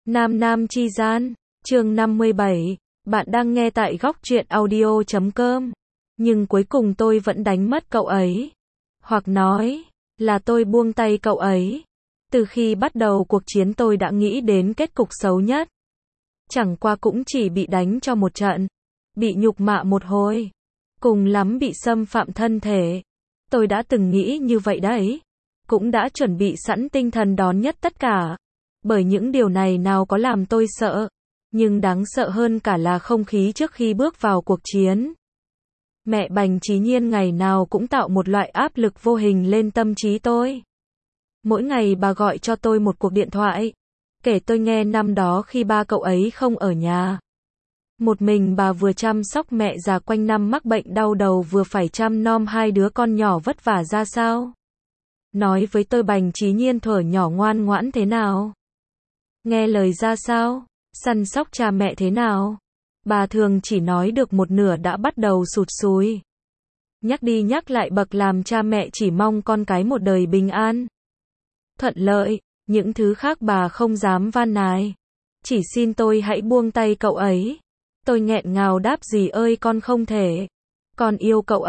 Nam Nam Chi Gian, chương 57, bạn đang nghe tại góc truyện audio.com. Nhưng cuối cùng tôi vẫn đánh mất cậu ấy. Hoặc nói, là tôi buông tay cậu ấy. Từ khi bắt đầu cuộc chiến tôi đã nghĩ đến kết cục xấu nhất. Chẳng qua cũng chỉ bị đánh cho một trận. Bị nhục mạ một hồi. Cùng lắm bị xâm phạm thân thể. Tôi đã từng nghĩ như vậy đấy. Cũng đã chuẩn bị sẵn tinh thần đón nhất tất cả. Bởi những điều này nào có làm tôi sợ. Nhưng đáng sợ hơn cả là không khí trước khi bước vào cuộc chiến. Mẹ Bành Chí Nhiên ngày nào cũng tạo một loại áp lực vô hình lên tâm trí tôi. Mỗi ngày bà gọi cho tôi một cuộc điện thoại. Kể tôi nghe năm đó khi ba cậu ấy không ở nhà. Một mình bà vừa chăm sóc mẹ già quanh năm mắc bệnh đau đầu vừa phải chăm nom hai đứa con nhỏ vất vả ra sao. Nói với tôi Bành Chí Nhiên thuở nhỏ ngoan ngoãn thế nào. Nghe lời ra sao, săn sóc cha mẹ thế nào. Bà thường chỉ nói được một nửa đã bắt đầu sụt sùi. Nhắc đi nhắc lại bậc làm cha mẹ chỉ mong con cái một đời bình an. Thuận lợi, những thứ khác bà không dám van nài. Chỉ xin tôi hãy buông tay cậu ấy. Tôi nghẹn ngào đáp dì ơi con không thể. Con yêu cậu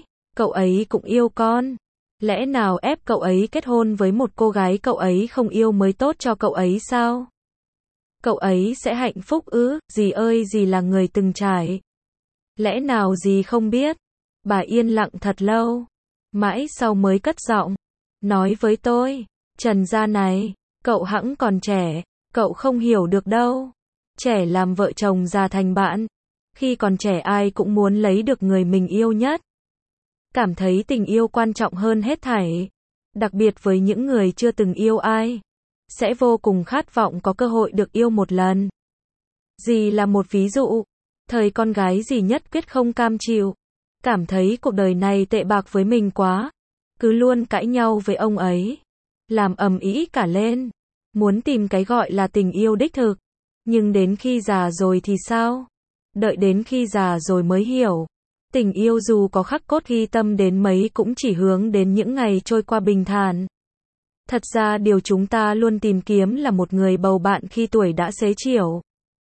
ấy cũng yêu con. Lẽ nào ép cậu ấy kết hôn với một cô gái cậu ấy không yêu mới tốt cho cậu ấy sao? Cậu ấy sẽ hạnh phúc ư? Dì ơi dì là người từng trải. Lẽ nào dì không biết? Bà yên lặng thật lâu. Mãi sau mới cất giọng. Nói với tôi. Trần gia này, cậu hẵng còn trẻ. Cậu không hiểu được đâu. Trẻ làm vợ chồng già thành bạn. Khi còn trẻ ai cũng muốn lấy được người mình yêu nhất. Cảm thấy tình yêu quan trọng hơn hết thảy. Đặc biệt với những người chưa từng yêu ai. Sẽ vô cùng khát vọng có cơ hội được yêu một lần. Dì là một ví dụ. Thời con gái dì nhất quyết không cam chịu. Cảm thấy cuộc đời này tệ bạc với mình quá. Cứ luôn cãi nhau với ông ấy. Làm ầm ĩ cả lên. Muốn tìm cái gọi là tình yêu đích thực. Nhưng đến khi già rồi thì sao? Đợi đến khi già rồi mới hiểu. Tình yêu dù có khắc cốt ghi tâm đến mấy cũng chỉ hướng đến những ngày trôi qua bình thản. Thật ra điều chúng ta luôn tìm kiếm là một người bầu bạn khi tuổi đã xế chiều.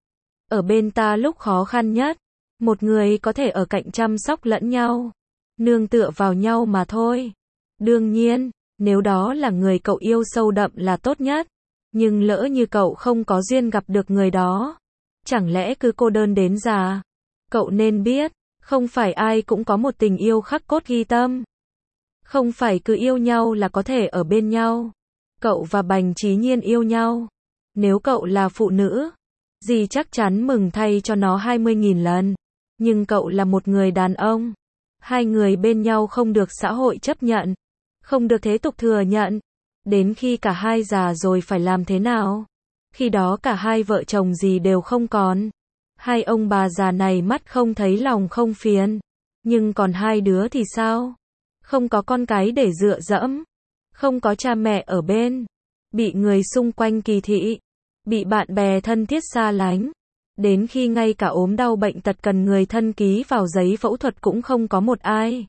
Ở bên ta lúc khó khăn nhất. Một người có thể ở cạnh chăm sóc lẫn nhau. Nương tựa vào nhau mà thôi. Đương nhiên, nếu đó là người cậu yêu sâu đậm là tốt nhất. Nhưng lỡ như cậu không có duyên gặp được người đó. Chẳng lẽ cứ cô đơn đến già? Cậu nên biết, không phải ai cũng có một tình yêu khắc cốt ghi tâm. Không phải cứ yêu nhau là có thể ở bên nhau. Cậu và Bành Chí Nhiên yêu nhau. Nếu cậu là phụ nữ, dì chắc chắn mừng thay cho nó 20.000 lần. Nhưng cậu là một người đàn ông. Hai người bên nhau không được xã hội chấp nhận. Không được thế tục thừa nhận. Đến khi cả hai già rồi phải làm thế nào? Khi đó cả hai vợ chồng dì đều không còn. Hai ông bà già này mắt không thấy lòng không phiền. Nhưng còn hai đứa thì sao? Không có con cái để dựa dẫm. Không có cha mẹ ở bên. Bị người xung quanh kỳ thị. Bị bạn bè thân thiết xa lánh. Đến khi ngay cả ốm đau bệnh tật cần người thân ký vào giấy phẫu thuật cũng không có một ai.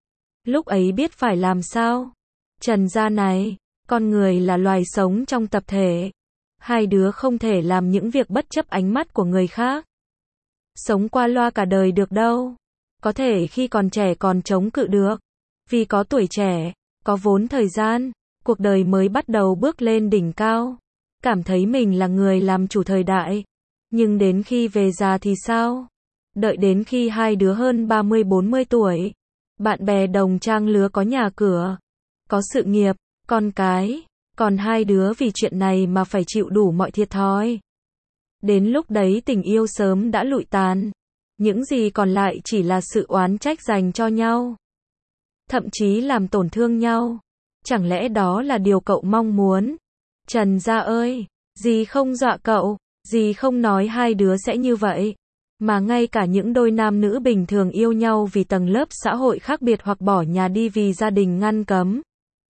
Lúc ấy biết phải làm sao? Trần gia này, con người là loài sống trong tập thể. Hai đứa không thể làm những việc bất chấp ánh mắt của người khác. Sống qua loa cả đời được đâu. Có thể khi còn trẻ còn chống cự được. Vì có tuổi trẻ, có vốn thời gian, cuộc đời mới bắt đầu bước lên đỉnh cao. Cảm thấy mình là người làm chủ thời đại. Nhưng đến khi về già thì sao? Đợi đến khi hai đứa hơn 30-40 tuổi. Bạn bè đồng trang lứa có nhà cửa. Có sự nghiệp, con cái. Còn hai đứa vì chuyện này mà phải chịu đủ mọi thiệt thòi. Đến lúc đấy tình yêu sớm đã lụi tàn. Những gì còn lại chỉ là sự oán trách dành cho nhau. Thậm chí làm tổn thương nhau. Chẳng lẽ đó là điều cậu mong muốn? Trần gia ơi, dì không dọa cậu, dì không nói hai đứa sẽ như vậy. Mà ngay cả những đôi nam nữ bình thường yêu nhau vì tầng lớp xã hội khác biệt hoặc bỏ nhà đi vì gia đình ngăn cấm.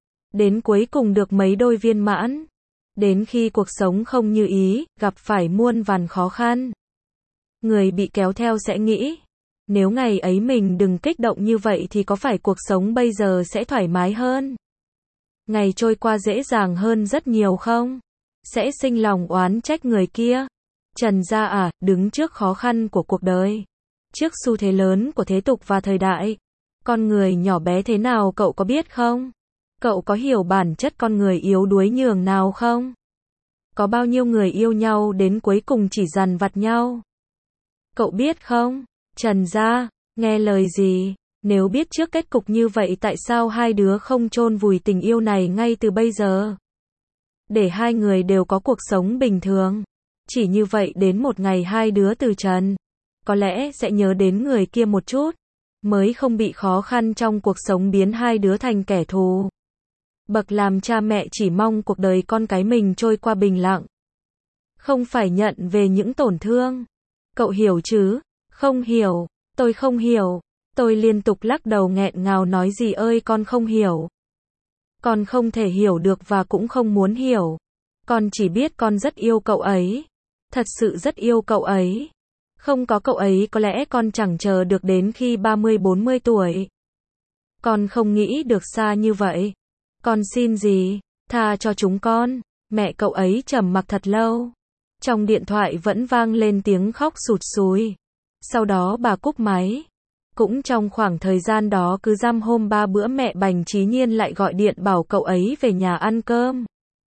Đến cuối cùng được mấy đôi viên mãn. Đến khi cuộc sống không như ý, gặp phải muôn vàn khó khăn. Người bị kéo theo sẽ nghĩ, nếu ngày ấy mình đừng kích động như vậy thì có phải cuộc sống bây giờ sẽ thoải mái hơn? Ngày trôi qua dễ dàng hơn rất nhiều không? sẽ sinh lòng oán trách người kia. Trần gia à, đứng trước khó khăn của cuộc đời, trước xu thế lớn của thế tục và thời đại, con người nhỏ bé thế nào cậu có biết không? Cậu có hiểu bản chất con người yếu đuối nhường nào không? Có bao nhiêu người yêu nhau đến cuối cùng chỉ dằn vặt nhau? Cậu biết không? Trần gia, nghe lời gì? Nếu biết trước kết cục như vậy tại sao hai đứa không chôn vùi tình yêu này ngay từ bây giờ? Để hai người đều có cuộc sống bình thường. Chỉ như vậy đến một ngày hai đứa từ trần, có lẽ sẽ nhớ đến người kia một chút, mới không bị khó khăn trong cuộc sống biến hai đứa thành kẻ thù. Bậc làm cha mẹ chỉ mong cuộc đời con cái mình trôi qua bình lặng, không phải nhận về những tổn thương. Cậu hiểu chứ? Không hiểu, tôi không hiểu. Tôi liên tục lắc đầu nghẹn ngào nói gì ơi con không hiểu. Con không thể hiểu được và cũng không muốn hiểu. Con chỉ biết con rất yêu cậu ấy. Thật sự rất yêu cậu ấy. Không có cậu ấy có lẽ con chẳng chờ được đến khi 30-40 tuổi. Con không nghĩ được xa như vậy. Con xin gì? Tha cho chúng con. Mẹ cậu ấy trầm mặc thật lâu. Trong điện thoại vẫn vang lên tiếng khóc sụt sùi. Sau đó bà cúp máy. Cũng trong khoảng thời gian đó cứ dăm hôm 3 bữa mẹ Bành Chí Nhiên lại gọi điện bảo cậu ấy về nhà ăn cơm.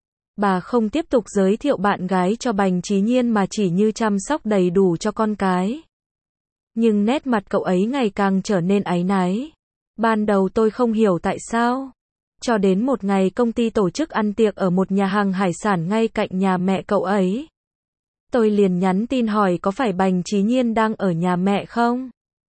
Bà không tiếp tục giới thiệu bạn gái cho Bành Chí Nhiên mà chỉ như chăm sóc đầy đủ cho con cái. Nhưng nét mặt cậu ấy ngày càng trở nên áy náy. Ban đầu tôi không hiểu tại sao. Cho đến một ngày công ty tổ chức ăn tiệc ở một nhà hàng hải sản ngay cạnh nhà mẹ cậu ấy. Tôi liền nhắn tin hỏi có phải Bành Chí Nhiên đang ở nhà mẹ không?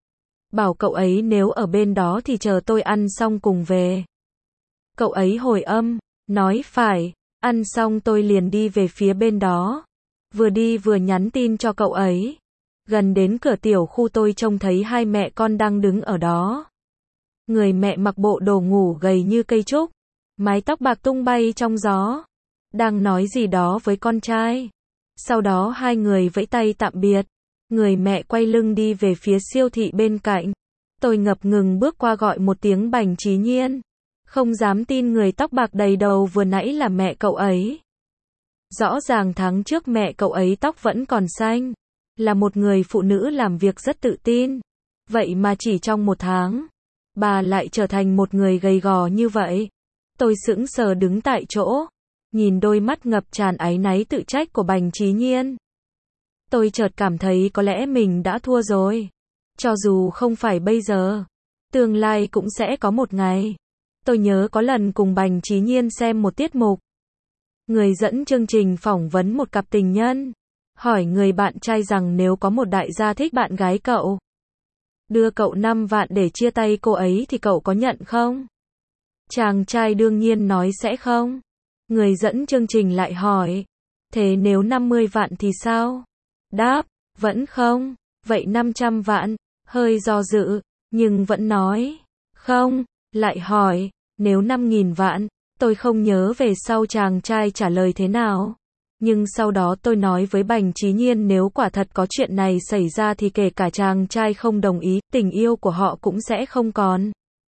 Bảo cậu ấy nếu ở bên đó thì chờ tôi ăn xong cùng về. Cậu ấy hồi âm, nói phải, ăn xong tôi liền đi về phía bên đó. Vừa đi vừa nhắn tin cho cậu ấy. Gần đến cửa tiểu khu tôi trông thấy hai mẹ con đang đứng ở đó. Người mẹ mặc bộ đồ ngủ gầy như cây trúc, mái tóc bạc tung bay trong gió, đang nói gì đó với con trai. Sau đó hai người vẫy tay tạm biệt. Người mẹ quay lưng đi về phía siêu thị bên cạnh. Tôi ngập ngừng bước qua gọi một tiếng Bành Chí Nhiên. Không dám tin người tóc bạc đầy đầu vừa nãy là mẹ cậu ấy. Rõ ràng tháng trước mẹ cậu ấy tóc vẫn còn xanh. Là một người phụ nữ làm việc rất tự tin. Vậy mà chỉ trong một tháng, bà lại trở thành một người gầy gò như vậy. Tôi sững sờ đứng tại chỗ, nhìn đôi mắt ngập tràn áy náy tự trách của Bành Chí Nhiên. Tôi chợt cảm thấy có lẽ mình đã thua rồi. Cho dù không phải bây giờ, tương lai cũng sẽ có một ngày. Tôi nhớ có lần cùng Bành Chí Nhiên xem một tiết mục. Người dẫn chương trình phỏng vấn một cặp tình nhân. Hỏi người bạn trai rằng nếu có một đại gia thích bạn gái cậu, đưa cậu 5 vạn để chia tay cô ấy thì cậu có nhận không? Chàng trai đương nhiên nói sẽ không. Người dẫn chương trình lại hỏi, thế nếu 50 vạn thì sao? Đáp, vẫn không. Vậy 500 vạn, hơi do dự, nhưng vẫn nói, không. Lại hỏi, nếu 5.000 vạn, tôi không nhớ về sau chàng trai trả lời thế nào. Nhưng sau đó tôi nói với Bành Chí Nhiên nếu quả thật có chuyện này xảy ra thì kể cả chàng trai không đồng ý, tình yêu của họ cũng sẽ không còn.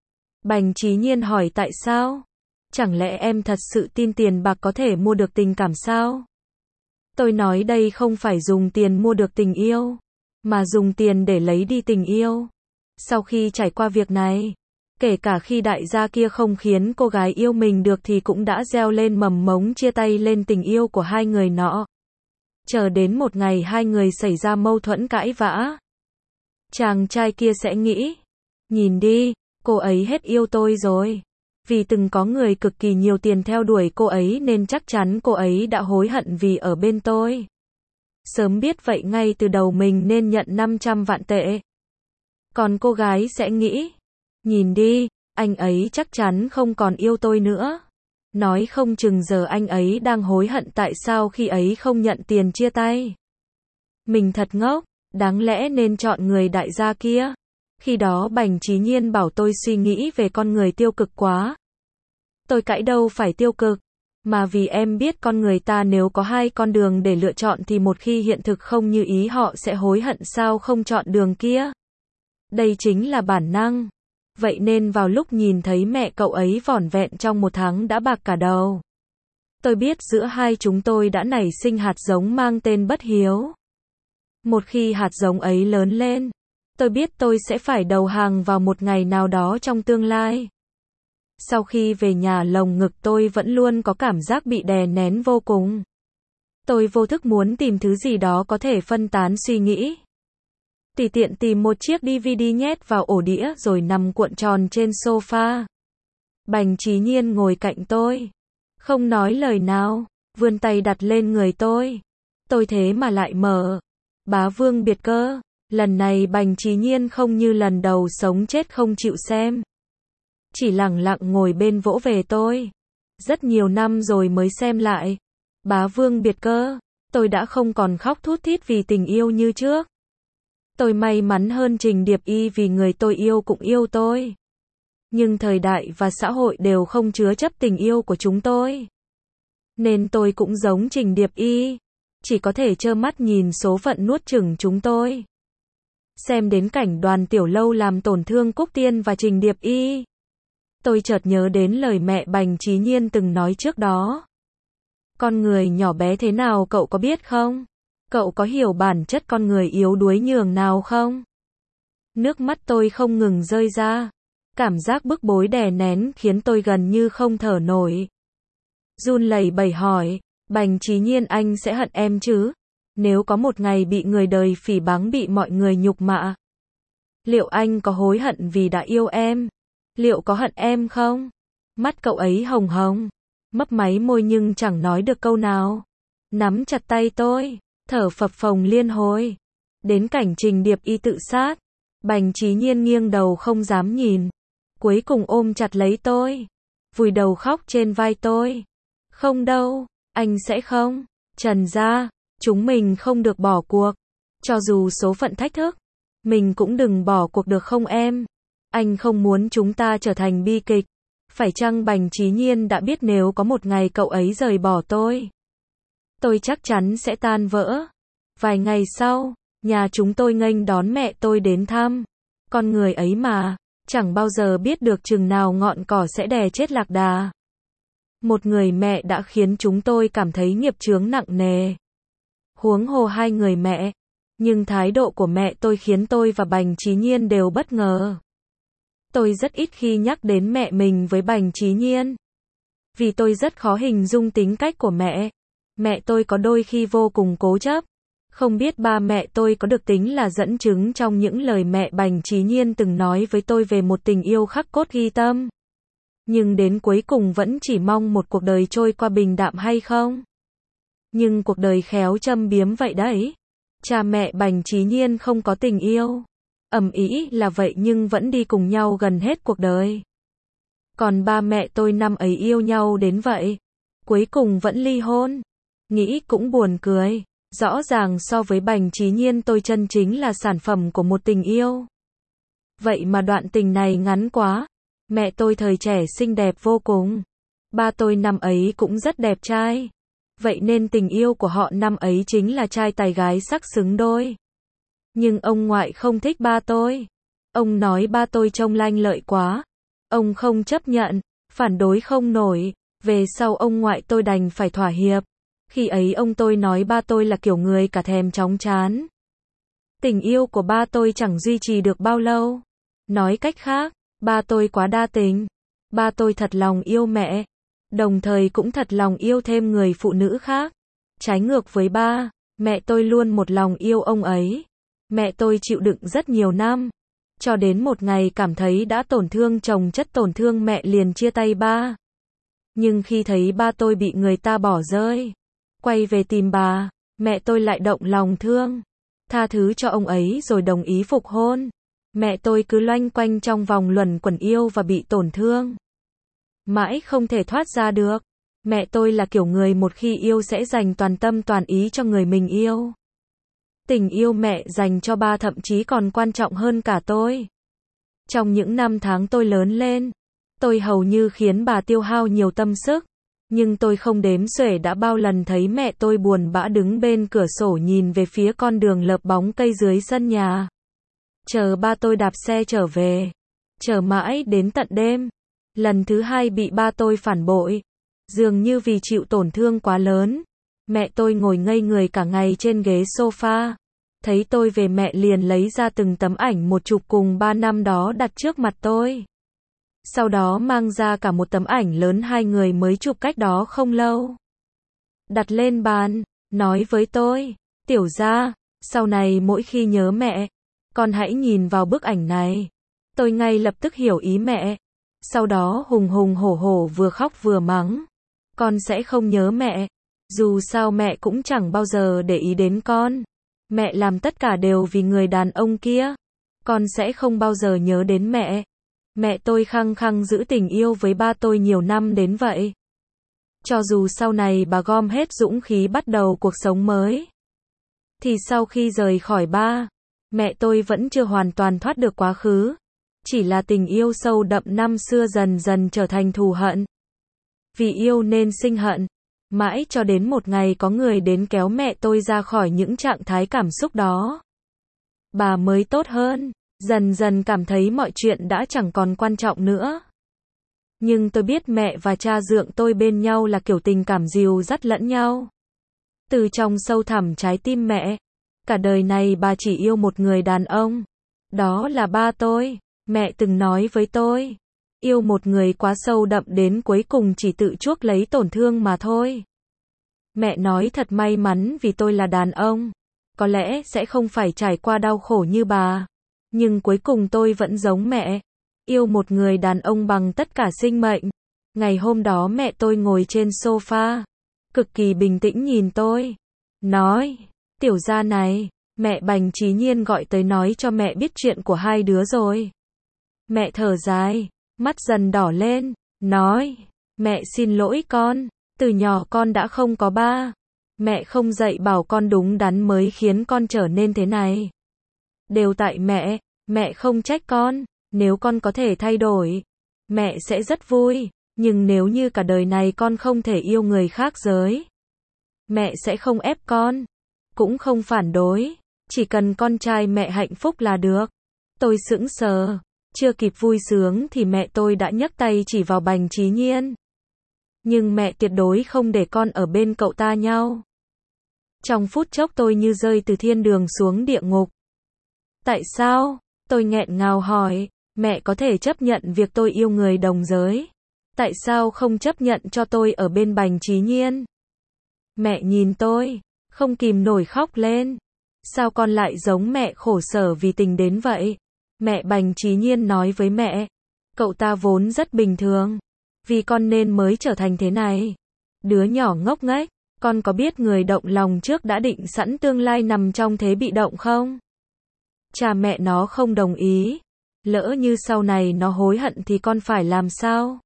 Bành Chí Nhiên hỏi tại sao? Chẳng lẽ em thật sự tin tiền bạc có thể mua được tình cảm sao? Tôi nói đây không phải dùng tiền mua được tình yêu, mà dùng tiền để lấy đi tình yêu. Sau khi trải qua việc này, kể cả khi đại gia kia không khiến cô gái yêu mình được thì cũng đã gieo lên mầm mống chia tay lên tình yêu của hai người nọ. Chờ đến một ngày hai người xảy ra mâu thuẫn cãi vã, chàng trai kia sẽ nghĩ, nhìn đi, cô ấy hết yêu tôi rồi. Vì từng có người cực kỳ nhiều tiền theo đuổi cô ấy nên chắc chắn cô ấy đã hối hận vì ở bên tôi. Sớm biết vậy ngay từ đầu mình nên nhận 500 vạn tệ. Còn cô gái sẽ nghĩ, nhìn đi, anh ấy chắc chắn không còn yêu tôi nữa. Nói không chừng giờ anh ấy đang hối hận tại sao khi ấy không nhận tiền chia tay. Mình thật ngốc, đáng lẽ nên chọn người đại gia kia. Khi đó Bành Chí Nhiên bảo tôi suy nghĩ về con người tiêu cực quá. Tôi cãi đâu phải tiêu cực, mà vì em biết con người ta nếu có hai con đường để lựa chọn thì một khi hiện thực không như ý họ sẽ hối hận sao không chọn đường kia. Đây chính là bản năng. Vậy nên vào lúc nhìn thấy mẹ cậu ấy vỏn vẹn trong một tháng đã bạc cả đầu, Tôi biết giữa hai chúng tôi đã nảy sinh hạt giống mang tên bất hiếu. Một khi hạt giống ấy lớn lên, tôi biết tôi sẽ phải đầu hàng vào một ngày nào đó trong tương lai. Sau khi về nhà lồng ngực tôi vẫn luôn có cảm giác bị đè nén vô cùng. Tôi vô thức muốn tìm thứ gì đó có thể phân tán suy nghĩ. Tùy tiện tìm một chiếc DVD nhét vào ổ đĩa rồi nằm cuộn tròn trên sofa. Bành Trí Nhiên ngồi cạnh tôi, không nói lời nào, vươn tay đặt lên người tôi. Tôi thế mà lại mở. Bá Vương Biệt Cơ. Lần này Bành Trí Nhiên không như lần đầu sống chết không chịu xem. Chỉ lẳng lặng ngồi bên vỗ về tôi. Rất nhiều năm rồi mới xem lại. Bá Vương Biệt Cơ. Tôi đã không còn khóc thút thít vì tình yêu như trước. Tôi may mắn hơn Trình Điệp Y vì người tôi yêu cũng yêu tôi. Nhưng thời đại và xã hội đều không chứa chấp tình yêu của chúng tôi. Nên tôi cũng giống Trình Điệp Y. Chỉ có thể trơ mắt nhìn số phận nuốt chửng chúng tôi. Xem đến cảnh Đoàn Tiểu Lâu làm tổn thương Cúc Tiên và Trình Điệp Y. Tôi chợt nhớ đến lời mẹ Bành Trí Nhiên từng nói trước đó. Con người nhỏ bé thế nào cậu có biết không? Cậu có hiểu bản chất con người yếu đuối nhường nào không? Nước mắt tôi không ngừng rơi ra. Cảm giác bức bối đè nén khiến tôi gần như không thở nổi. Run lẩy bẩy hỏi, Bành Trí Nhiên anh sẽ hận em chứ? Nếu có một ngày bị người đời phỉ báng bị mọi người nhục mạ. Liệu anh có hối hận vì đã yêu em? Liệu có hận em không? Mắt cậu ấy hồng hồng, mấp máy môi nhưng chẳng nói được câu nào. Nắm chặt tay tôi, thở phập phồng liên hồi. Đến cảnh Trình Điệp Y tự sát, Bành Trí Nhiên nghiêng đầu không dám nhìn. Cuối cùng ôm chặt lấy tôi, vùi đầu khóc trên vai tôi. Không đâu, anh sẽ không. Trần gia, chúng mình không được bỏ cuộc. Cho dù số phận thách thức, mình cũng đừng bỏ cuộc được không em? Anh không muốn chúng ta trở thành bi kịch. Phải chăng Bành Trí Nhiên đã biết nếu có một ngày cậu ấy rời bỏ tôi chắc chắn sẽ tan vỡ. Vài ngày sau, nhà chúng tôi nghênh đón mẹ tôi đến thăm. Con người ấy mà, chẳng bao giờ biết được chừng nào ngọn cỏ sẽ đè chết lạc đà. Một người mẹ đã khiến chúng tôi cảm thấy nghiệp chướng nặng nề. Huống hồ hai người mẹ. Nhưng thái độ của mẹ tôi khiến tôi và Bành Trí Nhiên đều bất ngờ. Tôi rất ít khi nhắc đến mẹ mình với Bành Trí Nhiên. Vì tôi rất khó hình dung tính cách của mẹ. Mẹ tôi có đôi khi vô cùng cố chấp. Không biết ba mẹ tôi có được tính là dẫn chứng trong những lời mẹ Bành Trí Nhiên từng nói với tôi về một tình yêu khắc cốt ghi tâm. Nhưng đến cuối cùng vẫn chỉ mong một cuộc đời trôi qua bình đạm hay không? Nhưng cuộc đời khéo châm biếm vậy đấy. Cha mẹ Bành Trí Nhiên không có tình yêu. Ầm ĩ là vậy nhưng vẫn đi cùng nhau gần hết cuộc đời. Còn ba mẹ tôi năm ấy yêu nhau đến vậy. Cuối cùng vẫn ly hôn. Nghĩ cũng buồn cười. Rõ ràng so với Bành Trí Nhiên tôi chân chính là sản phẩm của một tình yêu. Vậy mà đoạn tình này ngắn quá. Mẹ tôi thời trẻ xinh đẹp vô cùng. Ba tôi năm ấy cũng rất đẹp trai. Vậy nên tình yêu của họ năm ấy chính là trai tài gái sắc xứng đôi. Nhưng ông ngoại không thích ba tôi. Ông nói ba tôi trông lanh lợi quá. Ông không chấp nhận, phản đối không nổi. Về sau ông ngoại tôi đành phải thỏa hiệp. Khi ấy ông tôi nói ba tôi là kiểu người cả thèm chóng chán. Tình yêu của ba tôi chẳng duy trì được bao lâu. Nói cách khác, ba tôi quá đa tình. Ba tôi thật lòng yêu mẹ. Đồng thời cũng thật lòng yêu thêm người phụ nữ khác. Trái ngược với ba, mẹ tôi luôn một lòng yêu ông ấy. Mẹ tôi chịu đựng rất nhiều năm. Cho đến một ngày cảm thấy đã tổn thương chồng chất tổn thương mẹ liền chia tay ba. Nhưng khi thấy ba tôi bị người ta bỏ rơi, quay về tìm bà, mẹ tôi lại động lòng thương. Tha thứ cho ông ấy rồi đồng ý phục hôn. Mẹ tôi cứ loanh quanh trong vòng luẩn quẩn yêu và bị tổn thương. Mãi không thể thoát ra được. Mẹ tôi là kiểu người một khi yêu sẽ dành toàn tâm toàn ý cho người mình yêu. Tình yêu mẹ dành cho ba thậm chí còn quan trọng hơn cả tôi. Trong những năm tháng tôi lớn lên, tôi hầu như khiến bà tiêu hao nhiều tâm sức. Nhưng tôi không đếm xuể đã bao lần thấy mẹ tôi buồn bã đứng bên cửa sổ nhìn về phía con đường lợp bóng cây dưới sân nhà. Chờ ba tôi đạp xe trở về. Chờ mãi đến tận đêm. Lần thứ hai bị ba tôi phản bội. Dường như vì chịu tổn thương quá lớn, mẹ tôi ngồi ngây người cả ngày trên ghế sofa. Thấy tôi về mẹ liền lấy ra từng tấm ảnh một chụp cùng 3 năm đó đặt trước mặt tôi. Sau đó mang ra cả một tấm ảnh lớn hai người mới chụp cách đó không lâu. Đặt lên bàn, nói với tôi, Tiểu Gia, sau này mỗi khi nhớ mẹ, con hãy nhìn vào bức ảnh này. Tôi ngay lập tức hiểu ý mẹ. Sau đó hùng hùng hổ hổ vừa khóc vừa mắng. Con sẽ không nhớ mẹ. Dù sao mẹ cũng chẳng bao giờ để ý đến con. Mẹ làm tất cả đều vì người đàn ông kia. Con sẽ không bao giờ nhớ đến mẹ. Mẹ tôi khăng khăng giữ tình yêu với ba tôi nhiều năm đến vậy. Cho dù sau này bà gom hết dũng khí bắt đầu cuộc sống mới. Thì sau khi rời khỏi ba, mẹ tôi vẫn chưa hoàn toàn thoát được quá khứ. Chỉ là tình yêu sâu đậm năm xưa dần dần trở thành thù hận. Vì yêu nên sinh hận. Mãi cho đến một ngày có người đến kéo mẹ tôi ra khỏi những trạng thái cảm xúc đó. Bà mới tốt hơn, dần dần cảm thấy mọi chuyện đã chẳng còn quan trọng nữa. Nhưng tôi biết mẹ và cha dượng tôi bên nhau là kiểu tình cảm dìu dắt lẫn nhau. Từ trong sâu thẳm trái tim mẹ, cả đời này bà chỉ yêu một người đàn ông. Đó là ba tôi. Mẹ từng nói với tôi, yêu một người quá sâu đậm đến cuối cùng chỉ tự chuốc lấy tổn thương mà thôi. Mẹ nói thật may mắn vì tôi là đàn ông. Có lẽ sẽ không phải trải qua đau khổ như bà. Nhưng cuối cùng tôi vẫn giống mẹ. Yêu một người đàn ông bằng tất cả sinh mệnh. Ngày hôm đó mẹ tôi ngồi trên sofa. Cực kỳ bình tĩnh nhìn tôi. Nói, Tiểu Gia này, mẹ Bành Trí Nhiên gọi tới nói cho mẹ biết chuyện của hai đứa rồi. Mẹ thở dài, mắt dần đỏ lên, nói, mẹ xin lỗi con, từ nhỏ con đã không có ba. Mẹ không dạy bảo con đúng đắn mới khiến con trở nên thế này. Đều tại mẹ không trách con, nếu con có thể thay đổi, mẹ sẽ rất vui, nhưng nếu như cả đời này con không thể yêu người khác giới, mẹ sẽ không ép con, cũng không phản đối, chỉ cần con trai mẹ hạnh phúc là được. Tôi sững sờ. Chưa kịp vui sướng thì mẹ tôi đã nhấc tay chỉ vào Bành Trí Nhiên. Nhưng mẹ tuyệt đối không để con ở bên cậu ta nhau. Trong phút chốc tôi như rơi từ thiên đường xuống địa ngục. Tại sao? Tôi nghẹn ngào hỏi, mẹ có thể chấp nhận việc tôi yêu người đồng giới. Tại sao không chấp nhận cho tôi ở bên Bành Trí Nhiên? Mẹ nhìn tôi, không kìm nổi khóc lên. Sao con lại giống mẹ khổ sở vì tình đến vậy? Mẹ Bành Trí Nhiên nói với mẹ, cậu ta vốn rất bình thường, vì con nên mới trở thành thế này. Đứa nhỏ ngốc nghếch, con có biết người động lòng trước đã định sẵn tương lai nằm trong thế bị động không? Cha mẹ nó không đồng ý, lỡ như sau này nó hối hận thì con phải làm sao?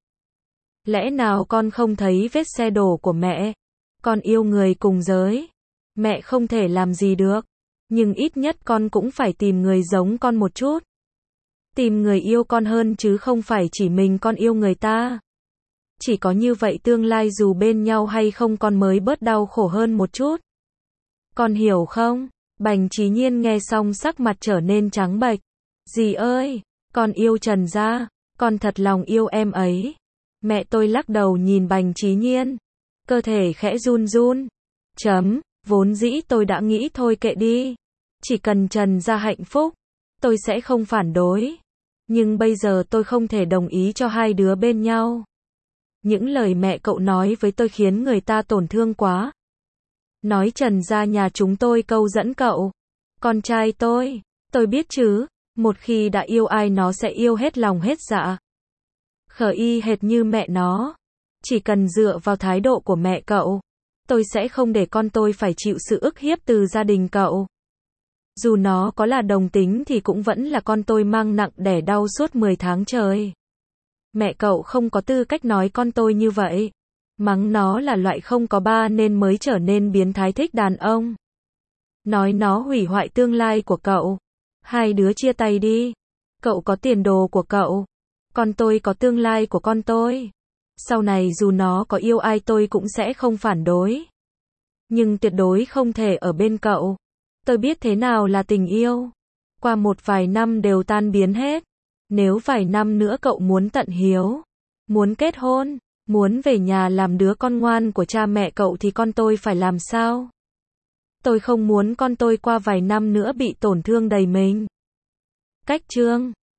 Lẽ nào con không thấy vết xe đổ của mẹ? Con yêu người cùng giới, mẹ không thể làm gì được, nhưng ít nhất con cũng phải tìm người giống con một chút. Tìm người yêu con hơn chứ không phải chỉ mình con yêu người ta. Chỉ có như vậy tương lai dù bên nhau hay không con mới bớt đau khổ hơn một chút. Con hiểu không? Bành Trí Nhiên nghe xong sắc mặt trở nên trắng bệch. Dì ơi, con yêu Trần Gia, con thật lòng yêu em ấy. Mẹ tôi lắc đầu nhìn Bành Trí Nhiên. Cơ thể khẽ run run. Vốn dĩ tôi đã nghĩ thôi kệ đi. Chỉ cần Trần Gia hạnh phúc, tôi sẽ không phản đối. Nhưng bây giờ tôi không thể đồng ý cho hai đứa bên nhau. Những lời mẹ cậu nói với tôi khiến người ta tổn thương quá. Nói Trần Gia nhà chúng tôi câu dẫn cậu. Con trai tôi biết chứ, một khi đã yêu ai nó sẽ yêu hết lòng hết dạ. Khờ y hệt như mẹ nó. Chỉ cần dựa vào thái độ của mẹ cậu, tôi sẽ không để con tôi phải chịu sự ức hiếp từ gia đình cậu. Dù nó có là đồng tính thì cũng vẫn là con tôi mang nặng đẻ đau suốt 10 tháng trời. Mẹ cậu không có tư cách nói con tôi như vậy. Mắng nó là loại không có ba nên mới trở nên biến thái thích đàn ông. Nói nó hủy hoại tương lai của cậu. Hai đứa chia tay đi. Cậu có tiền đồ của cậu. Con tôi có tương lai của con tôi. Sau này dù nó có yêu ai tôi cũng sẽ không phản đối. Nhưng tuyệt đối không thể ở bên cậu. Tôi biết thế nào là tình yêu. Qua một vài năm đều tan biến hết. Nếu vài năm nữa cậu muốn tận hiếu, muốn kết hôn, muốn về nhà làm đứa con ngoan của cha mẹ cậu thì con tôi phải làm sao? Tôi không muốn con tôi qua vài năm nữa bị tổn thương đầy mình. Cách chương